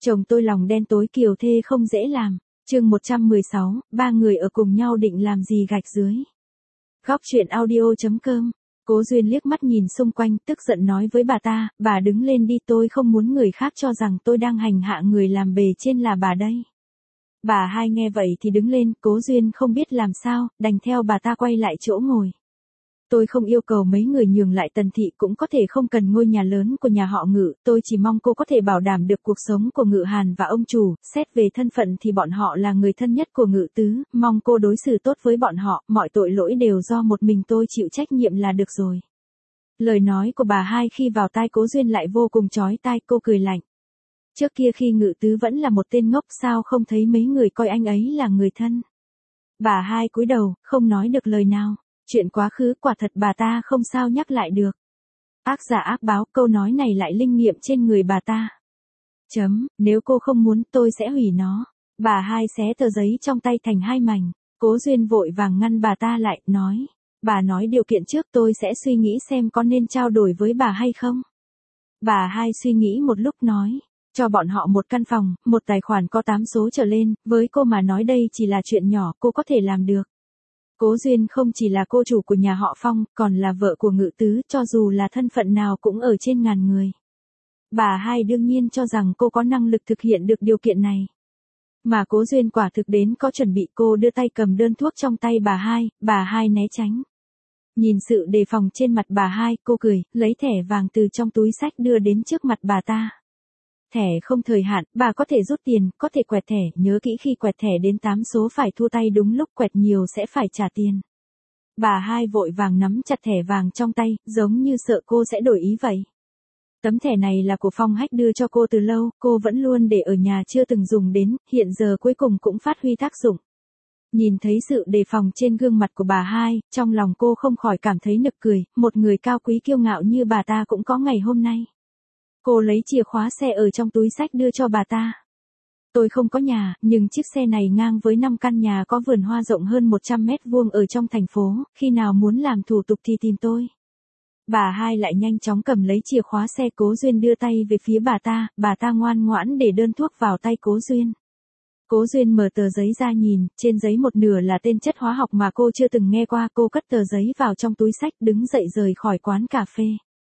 Chồng tôi lòng đen tối kiều thê không dễ làm. Chương 116, ba người ở cùng nhau định làm gì gạch dưới. Góc truyện audio.com. Cố Duyên liếc mắt nhìn xung quanh, tức giận nói với bà ta, bà đứng lên đi, tôi không muốn người khác cho rằng tôi đang hành hạ người làm bề trên là bà đây. Bà hai nghe vậy thì đứng lên, Cố Duyên không biết làm sao, đành theo bà ta quay lại chỗ ngồi. Tôi không yêu cầu mấy người nhường lại Tần thị, cũng có thể không cần ngôi nhà lớn của nhà họ Ngự, tôi chỉ mong cô có thể bảo đảm được cuộc sống của Ngự Hàn và ông chủ, xét về thân phận thì bọn họ là người thân nhất của Ngự Tứ, mong cô đối xử tốt với bọn họ, mọi tội lỗi đều do một mình tôi chịu trách nhiệm là được rồi. Lời nói của bà hai khi vào tai Cố Duyên lại vô cùng chói tai, cô cười lạnh. Trước kia khi Ngự Tứ vẫn là một tên ngốc, sao không thấy mấy người coi anh ấy là người thân. Bà hai cúi đầu, không nói được lời nào. Chuyện quá khứ quả thật bà ta không sao nhắc lại được. Ác giả ác báo, câu nói này lại linh nghiệm trên người bà ta. Nếu cô không muốn tôi sẽ hủy nó. Bà hai xé tờ giấy trong tay thành hai mảnh. Cố Duyên vội vàng ngăn bà ta lại, nói. Bà nói điều kiện trước, tôi sẽ suy nghĩ xem có nên trao đổi với bà hay không. Bà hai suy nghĩ một lúc nói. Cho bọn họ một căn phòng, một tài khoản có 8 số trở lên, với cô mà nói đây chỉ là chuyện nhỏ, cô có thể làm được. Cố Duyên không chỉ là cô chủ của nhà họ Phong, còn là vợ của Ngự Tứ, cho dù là thân phận nào cũng ở trên ngàn người. Bà hai đương nhiên cho rằng cô có năng lực thực hiện được điều kiện này. Mà Cố Duyên quả thực đến có chuẩn bị, cô đưa tay cầm đơn thuốc trong tay bà hai né tránh. Nhìn sự đề phòng trên mặt bà hai, cô cười, lấy thẻ vàng từ trong túi xách đưa đến trước mặt bà ta. Thẻ không thời hạn, bà có thể rút tiền, có thể quẹt thẻ, nhớ kỹ khi quẹt thẻ đến 8 số phải thu tay đúng lúc, quẹt nhiều sẽ phải trả tiền. Bà hai vội vàng nắm chặt thẻ vàng trong tay, giống như sợ cô sẽ đổi ý vậy. Tấm thẻ này là của Phong Hách đưa cho cô từ lâu, cô vẫn luôn để ở nhà chưa từng dùng đến, hiện giờ cuối cùng cũng phát huy tác dụng. Nhìn thấy sự đề phòng trên gương mặt của bà hai, trong lòng cô không khỏi cảm thấy nực cười, một người cao quý kiêu ngạo như bà ta cũng có ngày hôm nay. Cô lấy chìa khóa xe ở trong túi xách đưa cho bà ta. Tôi không có nhà, nhưng chiếc xe này ngang với 5 căn nhà có vườn hoa rộng hơn 100 mét vuông ở trong thành phố, khi nào muốn làm thủ tục thì tìm tôi. Bà hai lại nhanh chóng cầm lấy chìa khóa xe. Cố Duyên đưa tay về phía bà ta ngoan ngoãn để đơn thuốc vào tay Cố Duyên. Cố Duyên mở tờ giấy ra nhìn, trên giấy một nửa là tên chất hóa học mà cô chưa từng nghe qua, cô cất tờ giấy vào trong túi xách, đứng dậy rời khỏi quán cà phê.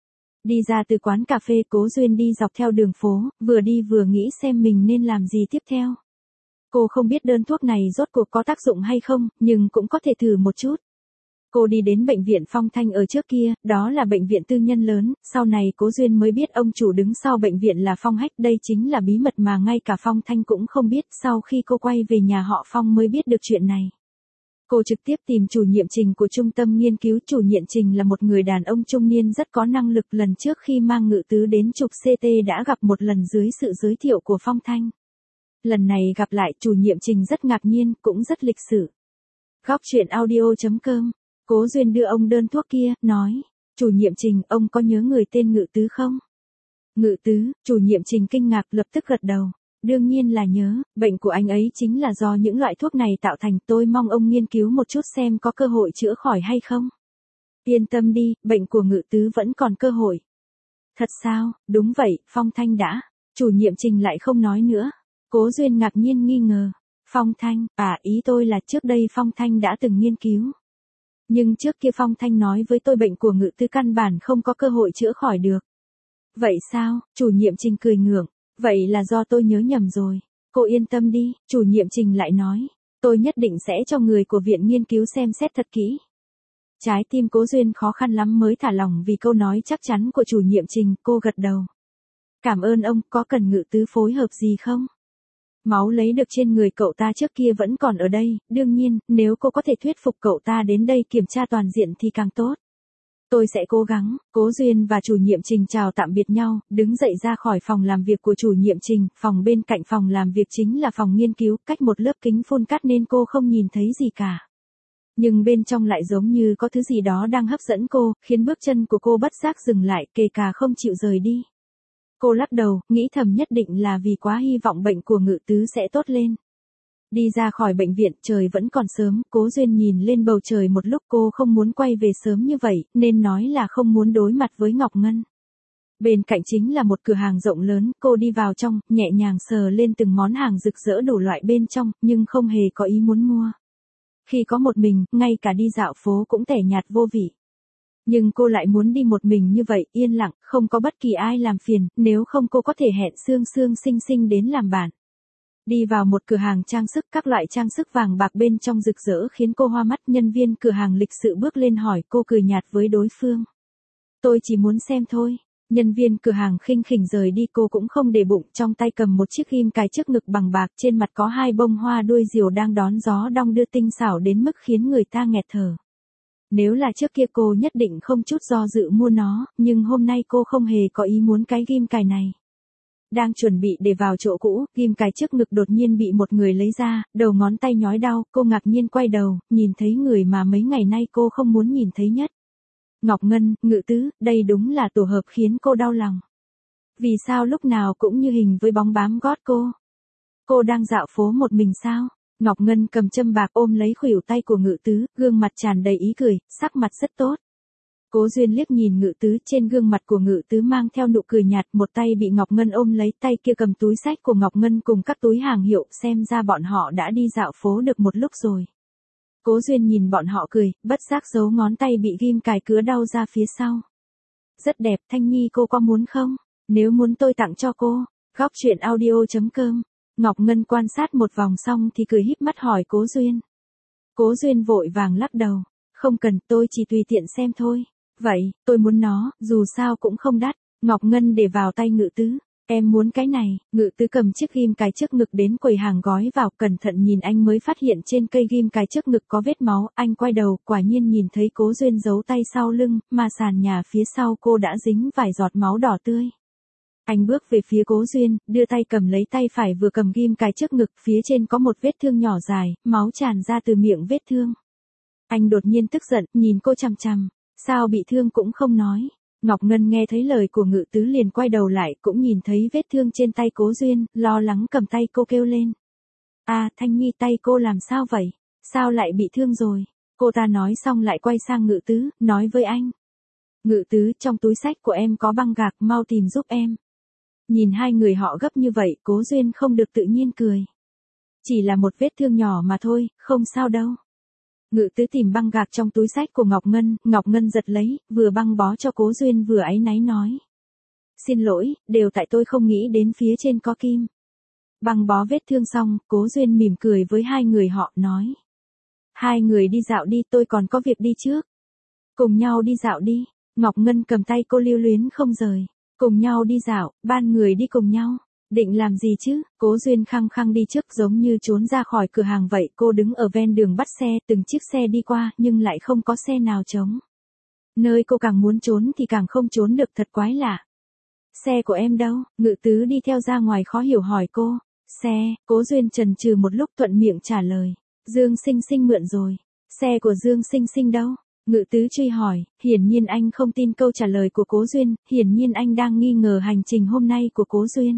Đi ra từ quán cà phê, Cố Duyên đi dọc theo đường phố, vừa đi vừa nghĩ xem mình nên làm gì tiếp theo. Cô không biết đơn thuốc này rốt cuộc có tác dụng hay không, nhưng cũng có thể thử một chút. Cô đi đến bệnh viện Phong Thanh ở trước kia, đó là bệnh viện tư nhân lớn, sau này Cố Duyên mới biết ông chủ đứng sau bệnh viện là Phong Hách, đây chính là bí mật mà ngay cả Phong Thanh cũng không biết, sau khi cô quay về nhà họ Phong mới biết được chuyện này. Cô trực tiếp tìm chủ nhiệm Trình của trung tâm nghiên cứu. Chủ nhiệm Trình là một người đàn ông trung niên rất có năng lực, lần trước khi mang Ngự Tứ đến chụp CT đã gặp một lần dưới sự giới thiệu của Phong Thanh. Lần này gặp lại, chủ nhiệm Trình rất ngạc nhiên, cũng rất lịch sự. Góc truyện audio.com. Cố Duyên đưa ông đơn thuốc kia, nói, chủ nhiệm Trình, ông có nhớ người tên Ngự Tứ không? Ngự Tứ, chủ nhiệm Trình kinh ngạc, lập tức gật đầu. Đương nhiên là nhớ, bệnh của anh ấy chính là do những loại thuốc này tạo thành, tôi mong ông nghiên cứu một chút xem có cơ hội chữa khỏi hay không. Yên tâm đi, bệnh của Ngự Tứ vẫn còn cơ hội. Thật sao? Đúng vậy, Phong Thanh đã. Chủ nhiệm Trình lại không nói nữa. Cố Duyên ngạc nhiên nghi ngờ. Phong Thanh, ý tôi là trước đây Phong Thanh đã từng nghiên cứu. Nhưng trước kia Phong Thanh nói với tôi bệnh của Ngự Tứ căn bản không có cơ hội chữa khỏi được. Vậy sao? Chủ nhiệm Trình cười ngượng. Vậy là do tôi nhớ nhầm rồi. Cô yên tâm đi, chủ nhiệm Trình lại nói. Tôi nhất định sẽ cho người của viện nghiên cứu xem xét thật kỹ. Trái tim Cố Duyên khó khăn lắm mới thả lỏng vì câu nói chắc chắn của chủ nhiệm Trình, cô gật đầu. Cảm ơn ông, có cần Ngự Tứ phối hợp gì không? Máu lấy được trên người cậu ta trước kia vẫn còn ở đây, đương nhiên, nếu cô có thể thuyết phục cậu ta đến đây kiểm tra toàn diện thì càng tốt. Tôi sẽ cố gắng. Cố Duyên và chủ nhiệm Trình chào tạm biệt nhau, đứng dậy ra khỏi phòng làm việc của chủ nhiệm Trình, phòng bên cạnh phòng làm việc chính là phòng nghiên cứu, cách một lớp kính phun cắt nên cô không nhìn thấy gì cả. Nhưng bên trong lại giống như có thứ gì đó đang hấp dẫn cô, khiến bước chân của cô bất giác dừng lại, kể cả không chịu rời đi. Cô lắc đầu, nghĩ thầm nhất định là vì quá hy vọng bệnh của Ngự Tứ sẽ tốt lên. Đi ra khỏi bệnh viện, trời vẫn còn sớm, Cố Duyên nhìn lên bầu trời một lúc, cô không muốn quay về sớm như vậy, nên nói là không muốn đối mặt với Ngọc Ngân. Bên cạnh chính là một cửa hàng rộng lớn, cô đi vào trong, nhẹ nhàng sờ lên từng món hàng rực rỡ đủ loại bên trong, nhưng không hề có ý muốn mua. Khi có một mình, ngay cả đi dạo phố cũng tẻ nhạt vô vị. Nhưng cô lại muốn đi một mình như vậy, yên lặng, không có bất kỳ ai làm phiền, nếu không cô có thể hẹn Sương Sương Sinh Sinh đến làm bạn. Đi vào một cửa hàng trang sức, các loại trang sức vàng bạc bên trong rực rỡ khiến cô hoa mắt. Nhân viên cửa hàng lịch sự bước lên hỏi, cô cười nhạt với đối phương. Tôi chỉ muốn xem thôi. Nhân viên cửa hàng khinh khỉnh rời đi, cô cũng không để bụng, trong tay cầm một chiếc ghim cài trước ngực bằng bạc, trên mặt có 2 bông hoa đuôi diều đang đón gió đong đưa tinh xảo đến mức khiến người ta nghẹt thở. Nếu là trước kia cô nhất định không chút do dự mua nó, nhưng hôm nay cô không hề có ý muốn cái ghim cài này. Đang chuẩn bị để vào chỗ cũ, ghim cài trước ngực đột nhiên bị một người lấy ra, đầu ngón tay nhói đau, cô ngạc nhiên quay đầu, nhìn thấy người mà mấy ngày nay cô không muốn nhìn thấy nhất. Ngọc Ngân, Ngự Tứ, đây đúng là tổ hợp khiến cô đau lòng. Vì sao lúc nào cũng như hình với bóng bám gót cô? Cô đang dạo phố một mình sao? Ngọc Ngân cầm châm bạc ôm lấy khuỷu tay của Ngự Tứ, gương mặt tràn đầy ý cười, sắc mặt rất tốt. Cố Duyên liếc nhìn Ngự Tứ, trên gương mặt của Ngự Tứ mang theo nụ cười nhạt, một tay bị Ngọc Ngân ôm lấy, tay kia cầm túi xách của Ngọc Ngân cùng các túi hàng hiệu, xem ra bọn họ đã đi dạo phố được một lúc rồi. Cố Duyên nhìn bọn họ cười, bất giác giấu ngón tay bị ghim cài cứa đau ra phía sau. Rất đẹp, Thanh Nhi cô có muốn không? Nếu muốn tôi tặng cho cô. Góc truyện audio.com. Ngọc Ngân quan sát một vòng xong thì cười híp mắt hỏi Cố Duyên. Cố Duyên vội vàng lắc đầu. Không cần, tôi chỉ tùy tiện xem thôi. Vậy, tôi muốn nó, dù sao cũng không đắt. Ngọc Ngân để vào tay Ngự Tứ. Em muốn cái này. Ngự Tứ cầm chiếc ghim cài trước ngực đến quầy hàng gói vào, cẩn thận nhìn anh mới phát hiện trên cây ghim cài trước ngực có vết máu. Anh quay đầu, quả nhiên nhìn thấy Cố Duyên giấu tay sau lưng, mà sàn nhà phía sau cô đã dính vài giọt máu đỏ tươi. Anh bước về phía Cố Duyên, đưa tay cầm lấy tay phải vừa cầm ghim cài trước ngực, phía trên có một vết thương nhỏ dài, máu tràn ra từ miệng vết thương. Anh đột nhiên tức giận, nhìn cô chằm chằm. Sao bị thương cũng không nói. Ngọc Ngân nghe thấy lời của Ngự Tứ liền quay đầu lại, cũng nhìn thấy vết thương trên tay Cố Duyên, lo lắng cầm tay cô kêu lên. Thanh Nhi, tay cô làm sao vậy? Sao lại bị thương rồi? Cô ta nói xong lại quay sang Ngự Tứ, nói với anh. Ngự Tứ, trong túi xách của em có băng gạc, mau tìm giúp em. Nhìn hai người họ gấp như vậy, Cố Duyên không được tự nhiên cười. Chỉ là một vết thương nhỏ mà thôi, không sao đâu. Ngự Tứ tìm băng gạc trong túi xách của Ngọc Ngân giật lấy, vừa băng bó cho Cố Duyên vừa áy náy nói. Xin lỗi, đều tại tôi không nghĩ đến phía trên có kim. Băng bó vết thương xong, Cố Duyên mỉm cười với hai người họ, nói. Hai người đi dạo đi, tôi còn có việc đi trước. Cùng nhau đi dạo đi. Ngọc Ngân cầm tay cô lưu luyến không rời. Cùng nhau đi dạo, ban người đi cùng nhau. Định làm gì chứ? Cố Duyên khăng khăng đi trước, giống như trốn ra khỏi cửa hàng vậy. Cô đứng ở ven đường bắt xe, từng chiếc xe đi qua, nhưng lại không có xe nào trống. Nơi cô càng muốn trốn thì càng không trốn được, thật quái lạ. Xe của em đâu? Ngự Tứ đi theo ra ngoài khó hiểu hỏi cô. Xe, Cố Duyên chần chừ một lúc thuận miệng trả lời. Dương Sinh Sinh mượn rồi. Xe của Dương Sinh Sinh đâu? Ngự Tứ truy hỏi, hiển nhiên anh không tin câu trả lời của Cố Duyên, hiển nhiên anh đang nghi ngờ hành trình hôm nay của Cố Duyên.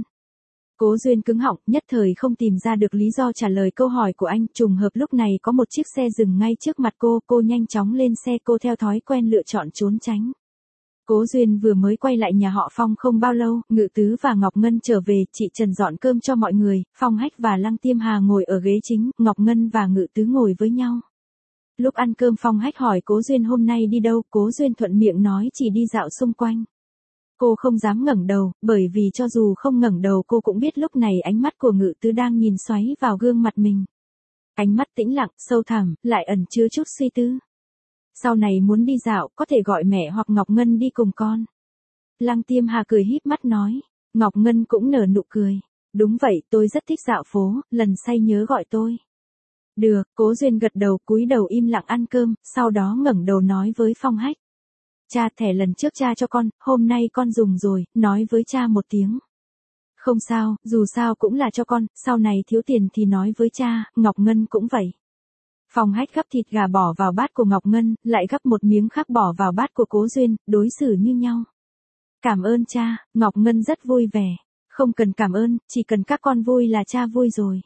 Cố Duyên cứng họng, nhất thời không tìm ra được lý do trả lời câu hỏi của anh. Trùng hợp lúc này có một chiếc xe dừng ngay trước mặt cô nhanh chóng lên xe, cô theo thói quen lựa chọn trốn tránh. Cố Duyên vừa mới quay lại nhà họ Phong không bao lâu, Ngự Tứ và Ngọc Ngân trở về, chị Trần dọn cơm cho mọi người, Phong Hách và Lăng Tiêm Hà ngồi ở ghế chính, Ngọc Ngân và Ngự Tứ ngồi với nhau. Lúc ăn cơm Phong Hách hỏi Cố Duyên hôm nay đi đâu, Cố Duyên thuận miệng nói chỉ đi dạo xung quanh. Cô không dám ngẩng đầu, bởi vì cho dù không ngẩng đầu cô cũng biết lúc này ánh mắt của Ngự Tứ đang nhìn xoáy vào gương mặt mình. Ánh mắt tĩnh lặng, sâu thẳm, lại ẩn chứa chút suy tư. Sau này muốn đi dạo, có thể gọi mẹ hoặc Ngọc Ngân đi cùng con. Lăng Tiêm Hà cười híp mắt nói. Ngọc Ngân cũng nở nụ cười. Đúng vậy, tôi rất thích dạo phố, lần say nhớ gọi tôi. Được, Cố Duyên gật đầu, cúi đầu im lặng ăn cơm, sau đó ngẩng đầu nói với Phong Hách. Cha, thẻ lần trước cha cho con, hôm nay con dùng rồi, nói với cha một tiếng. Không sao, dù sao cũng là cho con, sau này thiếu tiền thì nói với cha. Ngọc Ngân cũng vậy. Phong Hách gắp thịt gà bỏ vào bát của Ngọc Ngân, lại gắp một miếng khác bỏ vào bát của Cố Duyên, đối xử như nhau. Cảm ơn cha. Ngọc Ngân rất vui vẻ. Không cần cảm ơn, chỉ cần các con vui là cha vui rồi.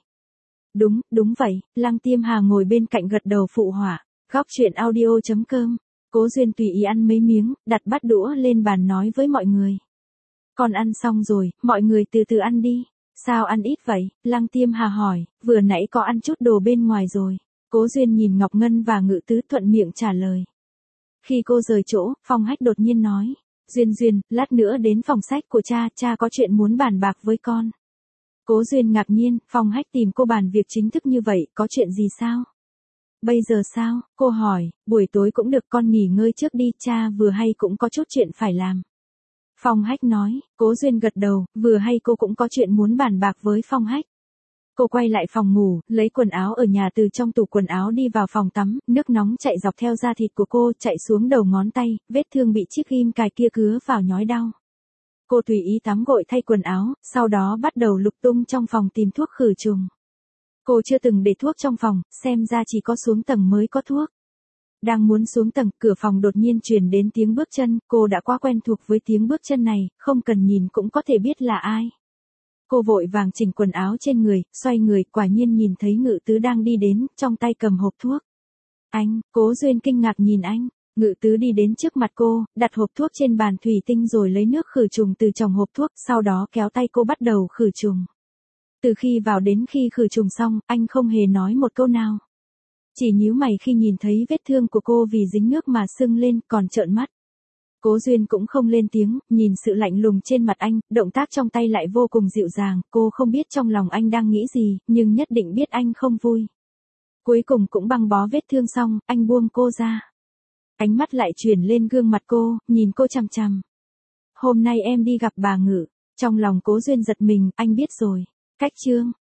Đúng vậy. Lăng Tiêm Hà ngồi bên cạnh gật đầu phụ họa. Góc truyện audio.com. Cố Duyên tùy ý ăn mấy miếng, đặt bát đũa lên bàn nói với mọi người. Con ăn xong rồi, mọi người từ từ ăn đi. Sao ăn ít vậy? Lăng Tiêm Hà hỏi, vừa nãy có ăn chút đồ bên ngoài rồi. Cố Duyên nhìn Ngọc Ngân và Ngự Tứ thuận miệng trả lời. Khi cô rời chỗ, Phong Hách đột nhiên nói. Duyên Duyên, lát nữa đến phòng sách của cha có chuyện muốn bàn bạc với con. Cố Duyên ngạc nhiên, Phong Hách tìm cô bàn việc chính thức như vậy, có chuyện gì sao? Bây giờ sao? Cô hỏi, buổi tối cũng được, con nghỉ ngơi trước đi, cha vừa hay cũng có chút chuyện phải làm. Phong Hách nói, Cố Duyên gật đầu, vừa hay cô cũng có chuyện muốn bàn bạc với Phong Hách. Cô quay lại phòng ngủ, lấy quần áo ở nhà từ trong tủ quần áo đi vào phòng tắm, nước nóng chạy dọc theo da thịt của cô, chạy xuống đầu ngón tay, vết thương bị chiếc ghim cài kia cứa vào nhói đau. Cô tùy ý tắm gội thay quần áo, sau đó bắt đầu lục tung trong phòng tìm thuốc khử trùng. Cô chưa từng để thuốc trong phòng, xem ra chỉ có xuống tầng mới có thuốc. Đang muốn xuống tầng, cửa phòng đột nhiên truyền đến tiếng bước chân, cô đã quá quen thuộc với tiếng bước chân này, không cần nhìn cũng có thể biết là ai. Cô vội vàng chỉnh quần áo trên người, xoay người, quả nhiên nhìn thấy Ngự Tứ đang đi đến, trong tay cầm hộp thuốc. Anh, Cố Duyên kinh ngạc nhìn anh. Ngự Tứ đi đến trước mặt cô, đặt hộp thuốc trên bàn thủy tinh rồi lấy nước khử trùng từ trong hộp thuốc, sau đó kéo tay cô bắt đầu khử trùng. Từ khi vào đến khi khử trùng xong, anh không hề nói một câu nào. Chỉ nhíu mày khi nhìn thấy vết thương của cô vì dính nước mà sưng lên, còn trợn mắt. Cố Duyên cũng không lên tiếng, nhìn sự lạnh lùng trên mặt anh, động tác trong tay lại vô cùng dịu dàng, cô không biết trong lòng anh đang nghĩ gì, nhưng nhất định biết anh không vui. Cuối cùng cũng băng bó vết thương xong, anh buông cô ra. Ánh mắt lại chuyển lên gương mặt cô, nhìn cô chằm chằm. Hôm nay em đi gặp bà Ngự. Trong lòng Cố Duyên giật mình, anh biết rồi. Cách chương